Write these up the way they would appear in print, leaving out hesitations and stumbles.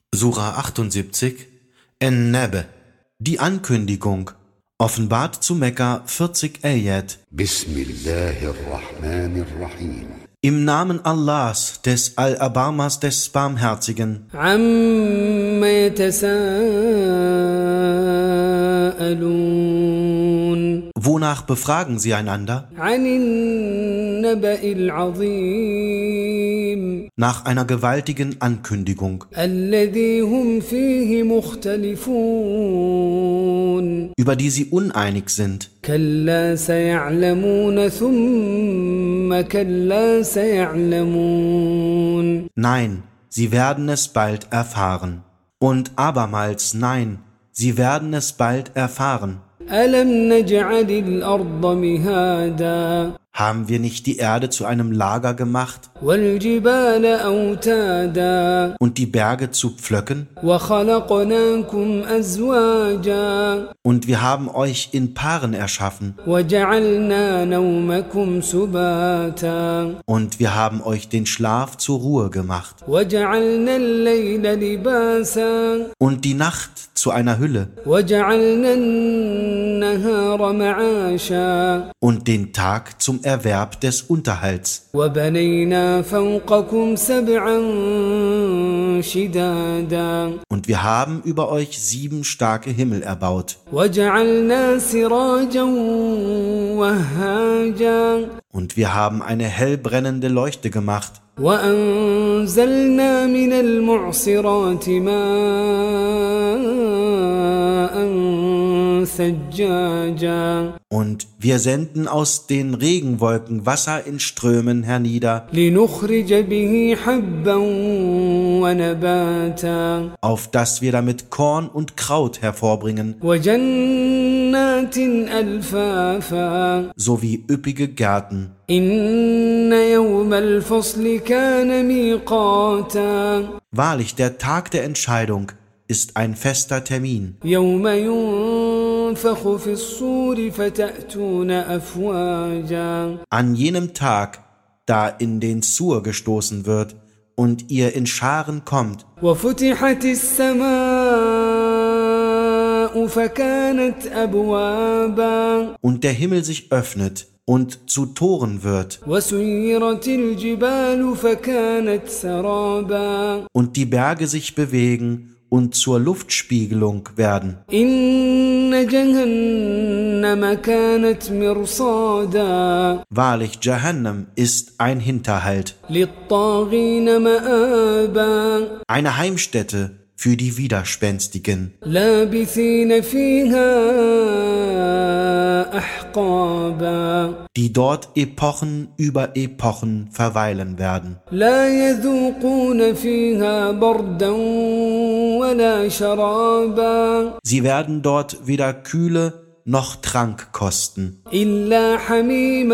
Sura 78, En-Nebe, die Ankündigung, offenbart zu Mekka 40 Ayat. Bismillahirrahmanirrahim. Im Namen Allahs, des Al-Abamas, des Barmherzigen. عَمَّ يَتَسَاءَلُونَ Wonach befragen sie einander? عَنِ النَّبَإِ الْعَظِيمِ Nach einer gewaltigen Ankündigung, الَّذِي هُمْ فِيهِ مُخْتَلِفُونَ über die sie uneinig sind. كَلَّا سَيَعْلَمُونَ ثُمَّ كَلَّا سَيَعْلَمُونَ Nein, sie werden es bald erfahren. Und abermals nein, sie werden es bald erfahren. أَلَمْ نَجْعَلِ الْأَرْضَ مِهَادًا Haben wir nicht die Erde zu einem Lager gemacht وَالْجِبَالَ أَوْتَادًا und die Berge zu Pflöcken? وَخَلَقْنَاكُمْ أَزْوَاجًا Und wir haben euch in Paaren erschaffen. وَجَعَلْنَا نَوْمَكُمْ سُبَاتًا Und wir haben euch den Schlaf zur Ruhe gemacht. وَجَعَلْنَا اللَّيْلَ لِبَاسًا Und die Nacht zu einer Hülle. وَجَعَلْنَا النَّهَارَ مَعَاشًا Und den Tag zum Erwerb des Unterhalts. وَبَنَيْنَا فَوْقَكُمْ سَبْعًا شِدَادًا Und wir haben über euch 7 starke Himmel erbaut. وَجَعَلْنَا سِرَاجًا وَهَّاجًا Und wir haben eine hellbrennende Leuchte gemacht. وَأَنزَلْنَا مِنَ الْمُعْصِرَاتِ مَاءً ثَجَّاجًا Und wir senden aus den Regenwolken Wasser in Strömen hernieder, لِنُخْرِجَ بِهِ حَبًّا وَنَبَاتًا auf dass wir damit Korn und Kraut hervorbringen, وَجَنَّاتٍ أَلْفَافًا sowie üppige Gärten. إِنَّ يَوْمَ الْفَصْلِ كَانَ مِيقَاتًا Wahrlich, der Tag der Entscheidung ist ein fester Termin. يَوْمَ يُنفَخُ فِي الصُّورِ فَتَأْتُونَ أَفْوَاجًا An jenem Tag, da in den Sur gestoßen wird und ihr in Scharen kommt, وَفُتِحَتِ السَّمَاءُ فَكَانَتْ أَبْوَابًا und der Himmel sich öffnet und zu Toren wird وَسُيِّرَتِ الْجِبَالُ فَكَانَتْ سَرَابًا und die Berge sich bewegen und zur Luftspiegelung werden. إِنَّ جَهَنَّمَ كَانَتْ مِرْصَادًا Wahrlich, Jahannam ist ein Hinterhalt, لِلطَّاغِينَ مَآبًا eine Heimstätte für die Widerspenstigen, لَابِثِينَ فِيهَا أَحْقَابًا die dort Epochen über Epochen verweilen werden. لَا يَذُوقُونَ فِيهَا بَرْدًا وَلَا شَرَابًا Sie werden dort weder Kühle noch Trank kosten, إِلَّا حَمِيمًا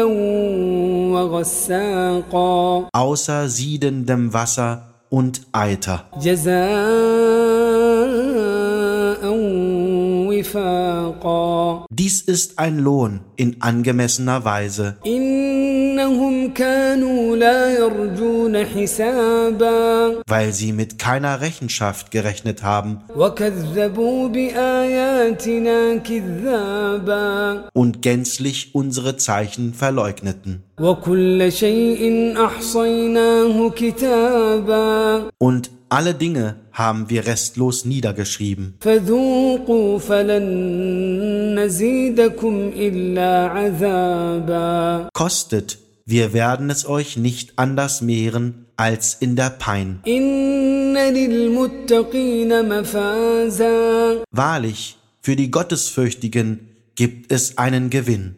وَغَسَّاقًا außer siedendem Wasser und Eiter. جَزَاءً وِفَاقًا Dies ist ein Lohn in angemessener Weise. إِنَّهُمْ كَانُوا لَا يَرْجُونَ حِسَابًا Weil sie mit keiner Rechenschaft gerechnet haben وَكَذَّبُوا بِآيَاتِنَا كِذَّابًا und gänzlich unsere Zeichen verleugneten. وَكُلَّ شَيْءٍ أَحْصَيْنَاهُ كِتَابًا Und alle Dinge haben wir restlos niedergeschrieben. فَذُوقُوا فَلَن نَّزِيدَكُمْ إِلَّا عَذَابًا Kostet, wir werden es euch nicht anders mehren als in der Pein. إِنَّ لِلْمُتَّقِينَ مَفَازًا Wahrlich, für die Gottesfürchtigen gibt es einen Gewinn.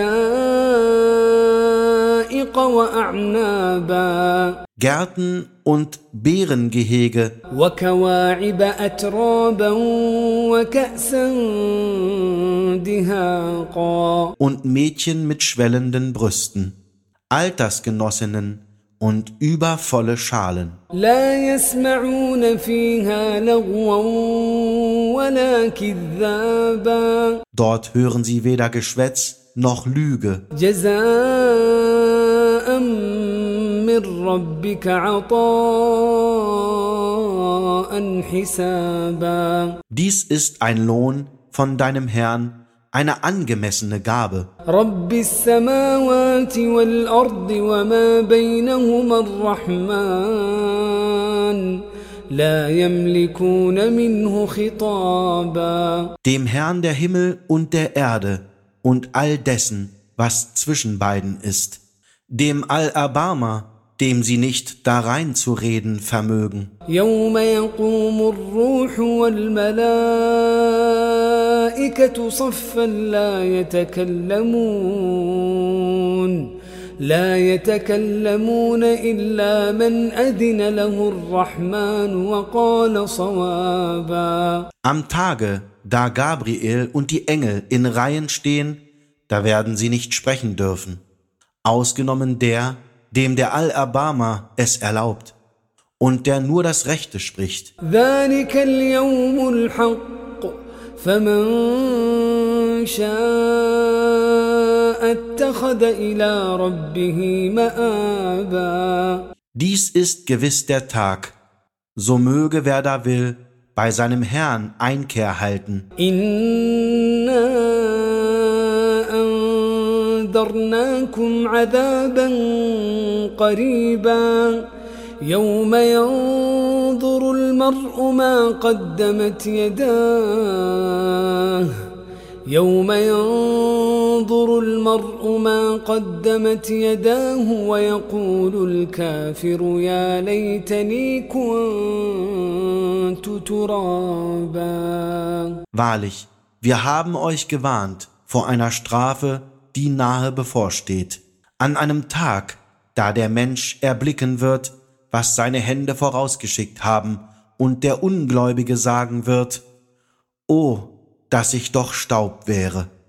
حَدَائِقَ وَأَعْنَابًا Gärten und Beerengehege وَكَوَاعِبَ أَتْرَابًا وَكَأْسًا دِهَاقًا und Mädchen mit schwellenden Brüsten, Altersgenossinnen und übervolle Schalen. لَا يَسْمَعُونَ فِيهَا لَغْوًا وَلَا كِذَّابًا Dort hören sie weder Geschwätz noch Lüge. جَزَاءً مِّن رَّبِّكَ عَطَاءً حسابا Dies ist ein Lohn von deinem Herrn, eine angemessene Gabe. رب السماوات والأرض وما بينهما الرحمن لا يملكون منه خطابا Dem Herrn der Himmel und der Erde und all dessen, was zwischen beiden ist, dem Allerbarmer, dem sie nicht darein zu reden vermögen. يوم يقوم الروح والملائكة صفا لا يتكلمون إلا من أذن له الرحمن وقال صوابا Am Tage, da Gabriel und die Engel in Reihen stehen, da werden sie nicht sprechen dürfen, ausgenommen der, dem der Allerbarmer es erlaubt und der nur das Rechte spricht. ذلك اليوم الحق فمن شاء اتخذ إلى ربه مآبا Dies ist gewiss der Tag, so möge wer da will, bei seinem Herrn Einkehr halten. إنا أنذرناكم عذابا قريبا يوم ينظر المرء ما قدمت يداه ويقول الكافر يا ليتني كنت ترابا Wahrlich, wir haben euch gewarnt vor einer Strafe, die nahe bevorsteht, an einem Tag, da der Mensch erblicken wird, was seine Hände vorausgeschickt haben, und der Ungläubige sagen wird: O, dass ich doch Staub wäre.